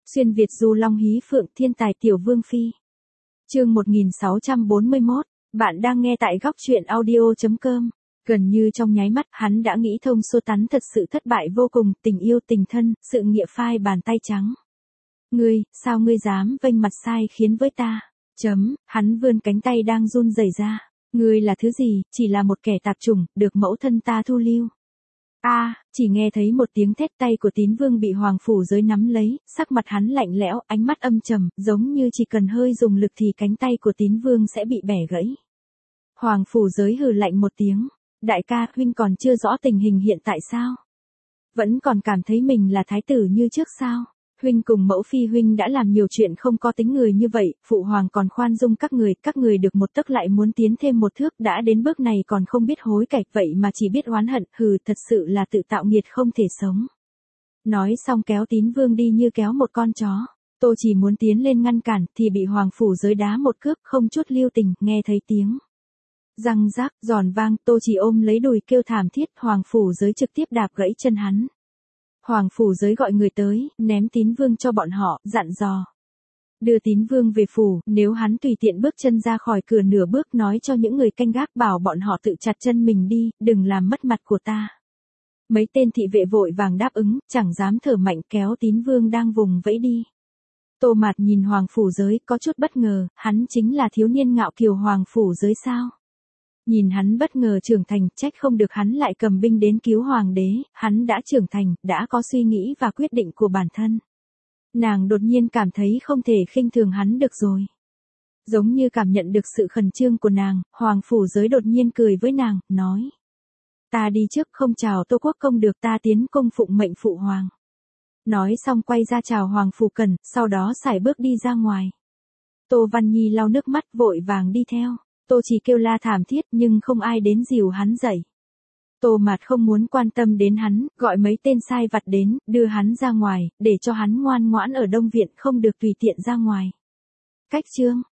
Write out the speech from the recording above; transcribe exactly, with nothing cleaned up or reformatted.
Xuyên Việt du long hí phượng thiên tài tiểu vương phi. Chương một nghìn sáu trăm bốn mươi mốt, bạn đang nghe tại góc truyện audio chấm com. Gần như trong nháy mắt, hắn đã nghĩ thông Sô Tắn thật sự thất bại vô cùng, tình yêu tình thân, sự nghiệp phai bàn tay trắng. Ngươi, sao ngươi dám vênh mặt sai khiến với ta? Chấm, hắn vươn cánh tay đang run rẩy ra. Ngươi là thứ gì, chỉ là một kẻ tạp chủng, được mẫu thân ta thu lưu. A, à, chỉ nghe thấy một tiếng thét, tay của Tín Vương bị Hoàng Phủ Giới nắm lấy, sắc mặt hắn lạnh lẽo, ánh mắt âm trầm, giống như chỉ cần hơi dùng lực thì cánh tay của Tín Vương sẽ bị bẻ gãy. Hoàng Phủ Giới hừ lạnh một tiếng, đại ca, huynh còn chưa rõ tình hình hiện tại sao? Vẫn còn cảm thấy mình là thái tử như trước sao? Huynh cùng mẫu phi huynh đã làm nhiều chuyện không có tính người như vậy, phụ hoàng còn khoan dung các người, các người được một tấc lại muốn tiến thêm một thước, đã đến bước này còn không biết hối cải, vậy mà chỉ biết oán hận, hừ, thật sự là tự tạo nghiệt không thể sống. Nói xong kéo Tín Vương đi như kéo một con chó. Tô chỉ muốn tiến lên ngăn cản, thì bị Hoàng Phủ Giới đá một cước, không chút lưu tình, nghe thấy tiếng răng rác, giòn vang, Tô chỉ ôm lấy đùi kêu thảm thiết, Hoàng Phủ Giới trực tiếp đạp gãy chân hắn. Hoàng Phủ Giới gọi người tới, ném Tín Vương cho bọn họ, dặn dò. Đưa Tín Vương về phủ, nếu hắn tùy tiện bước chân ra khỏi cửa nửa bước, nói cho những người canh gác bảo bọn họ tự chặt chân mình đi, đừng làm mất mặt của ta. Mấy tên thị vệ vội vàng đáp ứng, chẳng dám thở mạnh, kéo Tín Vương đang vùng vẫy đi. Tô Mạt nhìn Hoàng Phủ Giới, có chút bất ngờ, hắn chính là thiếu niên ngạo kiều Hoàng Phủ Giới sao? Nhìn hắn bất ngờ trưởng thành, trách không được hắn lại cầm binh đến cứu hoàng đế, hắn đã trưởng thành, đã có suy nghĩ và quyết định của bản thân. Nàng đột nhiên cảm thấy không thể khinh thường hắn được rồi. Giống như cảm nhận được sự khẩn trương của nàng, Hoàng Phủ Giới đột nhiên cười với nàng, nói. Ta đi trước, không chào Tô Quốc công được, ta tiến cung phụng mệnh phụ hoàng. Nói xong quay ra chào Hoàng Phủ Cần, sau đó sải bước đi ra ngoài. Tô Văn Nhi lau nước mắt vội vàng đi theo. Tô chỉ kêu la thảm thiết nhưng không ai đến dìu hắn dậy. Tô Mạt không muốn quan tâm đến hắn, gọi mấy tên sai vặt đến, đưa hắn ra ngoài, để cho hắn ngoan ngoãn ở Đông Viện, không được tùy tiện ra ngoài. Cách chương